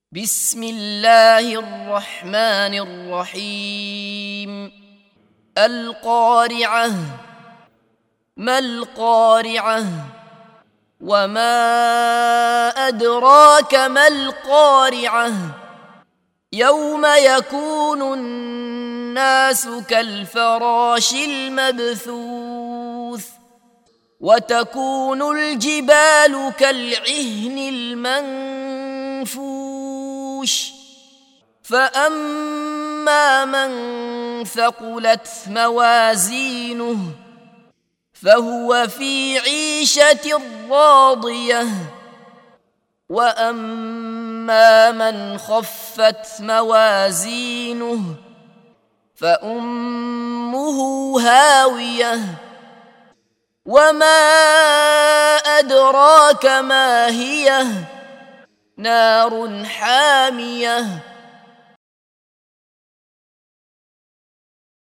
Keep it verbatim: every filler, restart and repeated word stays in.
بسم الله الرحمن الرحيم. القارعة. ما القارعة؟ وما أدراك ما القارعة؟ يوم يكون الناس كالفراش المبثوث وتكون الجبال كالعهن المنفوش فأما من ثقلت موازينه فهو في عيشة راضية وأما من خفت موازينه فأمه هاوية وما أدراك ما هي؟ نار حامية